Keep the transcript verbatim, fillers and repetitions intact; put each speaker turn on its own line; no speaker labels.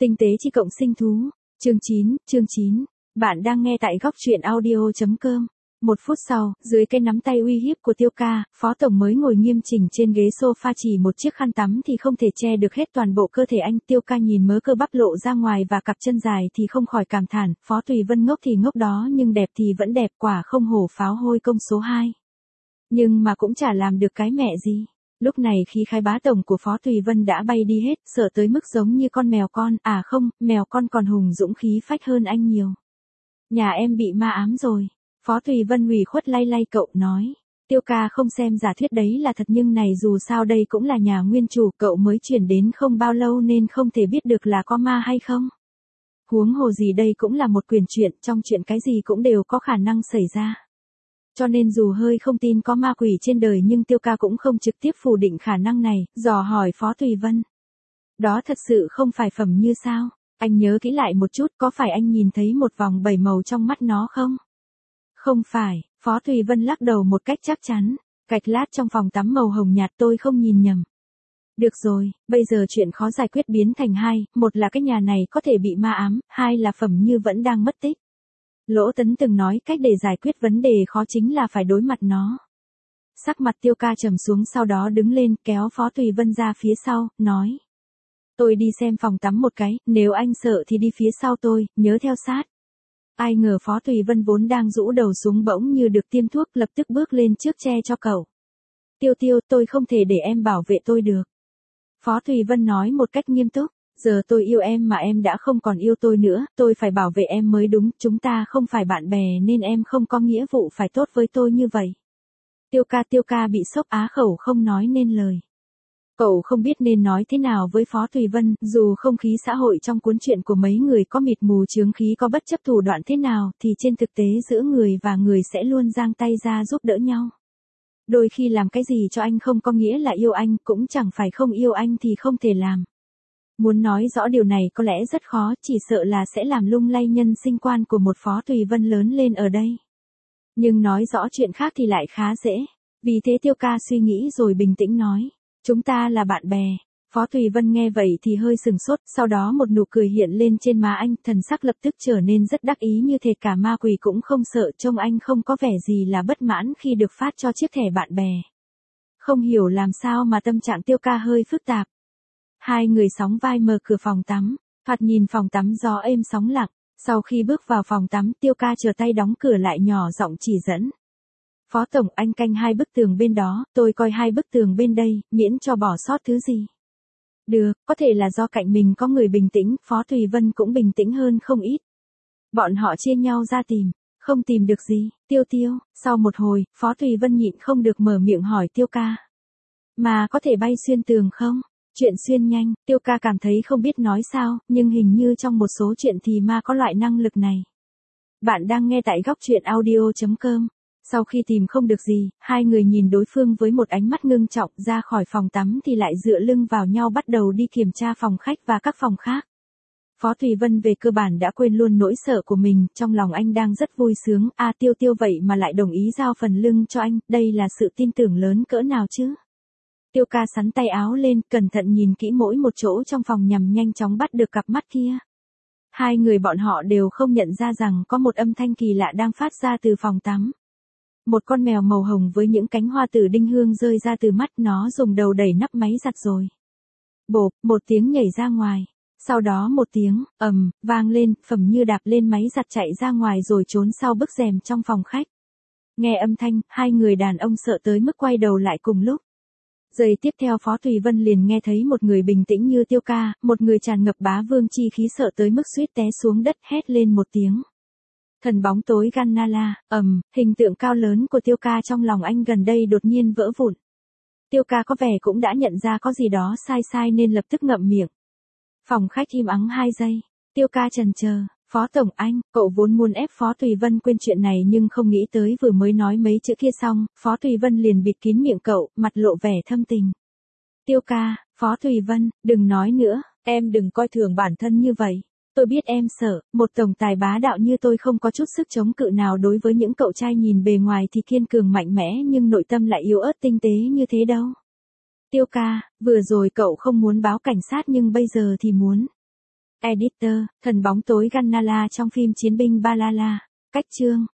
Tinh tế chi cộng sinh thú. Chương chín, chương chín. Bạn đang nghe tại góc truyện audio.com. Một phút sau, dưới cái nắm tay uy hiếp của Tiêu ca, Phó Tổng mới ngồi nghiêm chỉnh trên ghế sofa, chỉ một chiếc khăn tắm thì không thể che được hết toàn bộ cơ thể anh. Tiêu ca nhìn mớ cơ bắp lộ ra ngoài và cặp chân dài thì không khỏi cảm thản, Phó Thùy Vân ngốc thì ngốc đó nhưng đẹp thì vẫn đẹp, quả không hổ pháo hôi công số hai. Nhưng mà cũng chả làm được cái mẹ gì. Lúc này khi khai bá tổng của Phó Thùy Vân đã bay đi hết, sợ tới mức giống như con mèo con, à không, mèo con còn hùng dũng khí phách hơn anh nhiều. Nhà em bị ma ám rồi. Phó Thùy Vân ủy khuất lay lay cậu nói. Tiêu ca không xem giả thuyết đấy là thật, nhưng này dù sao đây cũng là nhà nguyên chủ, cậu mới chuyển đến không bao lâu nên không thể biết được là có ma hay không. Huống hồ gì đây cũng là một quyển truyện, trong chuyện cái gì cũng đều có khả năng xảy ra. Cho nên dù hơi không tin có ma quỷ trên đời nhưng Tiêu ca cũng không trực tiếp phủ định khả năng này, dò hỏi Phó Thùy Vân. Đó thật sự không phải phẩm như sao? Anh nhớ kỹ lại một chút, có phải anh nhìn thấy một vòng bảy màu trong mắt nó không? Không phải, Phó Thùy Vân lắc đầu một cách chắc chắn. Gạch lát trong phòng tắm màu hồng nhạt, tôi không nhìn nhầm. Được rồi, bây giờ chuyện khó giải quyết biến thành hai, một là cái nhà này có thể bị ma ám, hai là phẩm như vẫn đang mất tích. Lỗ Tấn từng nói cách để giải quyết vấn đề khó chính là phải đối mặt nó. Sắc mặt Tiêu ca trầm xuống, sau đó đứng lên kéo Phó Thùy Vân ra phía sau, nói. Tôi đi xem phòng tắm một cái, nếu anh sợ thì đi phía sau tôi, nhớ theo sát. Ai ngờ Phó Thùy Vân vốn đang rũ đầu xuống bỗng như được tiêm thuốc, lập tức bước lên trước che cho cậu. Tiêu Tiêu, tôi không thể để em bảo vệ tôi được. Phó Thùy Vân nói một cách nghiêm túc. Giờ tôi yêu em mà em đã không còn yêu tôi nữa, tôi phải bảo vệ em mới đúng, chúng ta không phải bạn bè nên em không có nghĩa vụ phải tốt với tôi như vậy. Tiêu ca Tiêu ca bị sốc á khẩu không nói nên lời. Cậu không biết nên nói thế nào với Phó Thùy Vân, dù không khí xã hội trong cuốn truyện của mấy người có mịt mù chướng khí, có bất chấp thủ đoạn thế nào, thì trên thực tế giữa người và người sẽ luôn giang tay ra giúp đỡ nhau. Đôi khi làm cái gì cho anh không có nghĩa là yêu anh, cũng chẳng phải không yêu anh thì không thể làm. Muốn nói rõ điều này có lẽ rất khó, chỉ sợ là sẽ làm lung lay nhân sinh quan của một Phó Thùy Vân lớn lên ở đây. Nhưng nói rõ chuyện khác thì lại khá dễ. Vì thế Tiêu ca suy nghĩ rồi bình tĩnh nói. Chúng ta là bạn bè. Phó Thùy Vân nghe vậy thì hơi sừng sốt, sau đó một nụ cười hiện lên trên má anh, thần sắc lập tức trở nên rất đắc ý, như thể cả ma quỷ cũng không sợ. Trông anh không có vẻ gì là bất mãn khi được phát cho chiếc thẻ bạn bè. Không hiểu làm sao mà tâm trạng Tiêu ca hơi phức tạp. Hai người sóng vai mở cửa phòng tắm, thoạt nhìn phòng tắm gió êm sóng lặng. Sau khi bước vào phòng tắm, Tiêu ca trở tay đóng cửa lại, nhỏ giọng chỉ dẫn. Phó Tổng, anh canh hai bức tường bên đó, tôi coi hai bức tường bên đây, miễn cho bỏ sót thứ gì. Được, có thể là do cạnh mình có người bình tĩnh, Phó Thùy Vân cũng bình tĩnh hơn không ít. Bọn họ chia nhau ra tìm, không tìm được gì. Tiêu Tiêu, sau một hồi, Phó Thùy Vân nhịn không được mở miệng hỏi Tiêu ca. Mà có thể bay xuyên tường không? Chuyện xuyên nhanh, Tiêu ca cảm thấy không biết nói sao, nhưng hình như trong một số chuyện thì ma có loại năng lực này. Bạn đang nghe tại góc truyện audio.com. Sau khi tìm không được gì, hai người nhìn đối phương với một ánh mắt ngưng trọng, ra khỏi phòng tắm thì lại dựa lưng vào nhau bắt đầu đi kiểm tra phòng khách và các phòng khác. Phó Thùy Vân về cơ bản đã quên luôn nỗi sợ của mình, trong lòng anh đang rất vui sướng, a à, Tiêu Tiêu vậy mà lại đồng ý giao phần lưng cho anh, đây là sự tin tưởng lớn cỡ nào chứ. Tiêu ca sắn tay áo lên, cẩn thận nhìn kỹ mỗi một chỗ trong phòng nhằm nhanh chóng bắt được cặp mắt kia. Hai người bọn họ đều không nhận ra rằng có một âm thanh kỳ lạ đang phát ra từ phòng tắm. Một con mèo màu hồng với những cánh hoa tử đinh hương rơi ra từ mắt, nó dùng đầu đẩy nắp máy giặt rồi. Bộp, một tiếng nhảy ra ngoài. Sau đó một tiếng, ầm, vang lên, phẩm như đạp lên máy giặt chạy ra ngoài rồi trốn sau bức rèm trong phòng khách. Nghe âm thanh, hai người đàn ông sợ tới mức quay đầu lại cùng lúc. Giây tiếp theo Phó Thùy Vân liền nghe thấy một người bình tĩnh như Tiêu ca, một người tràn ngập bá vương chi khí sợ tới mức suýt té xuống đất, hét lên một tiếng. Thần bóng tối Gannala, ầm, hình tượng cao lớn của Tiêu ca trong lòng anh gần đây đột nhiên vỡ vụn. Tiêu ca có vẻ cũng đã nhận ra có gì đó sai sai nên lập tức ngậm miệng. Phòng khách im ắng hai giây, Tiêu ca chần chờ, Phó Tổng anh, cậu vốn muốn ép Phó Thùy Vân quên chuyện này nhưng không nghĩ tới vừa mới nói mấy chữ kia xong, Phó Thùy Vân liền bịt kín miệng cậu, mặt lộ vẻ thâm tình. Tiêu ca, Phó Thùy Vân, đừng nói nữa, em đừng coi thường bản thân như vậy. Tôi biết em sợ, một tổng tài bá đạo như tôi không có chút sức chống cự nào đối với những cậu trai nhìn bề ngoài thì kiên cường mạnh mẽ nhưng nội tâm lại yếu ớt tinh tế như thế đâu. Tiêu ca, vừa rồi cậu không muốn báo cảnh sát nhưng bây giờ thì muốn. Editor, thần bóng tối Gannala trong phim Chiến binh Balala. Cách chương.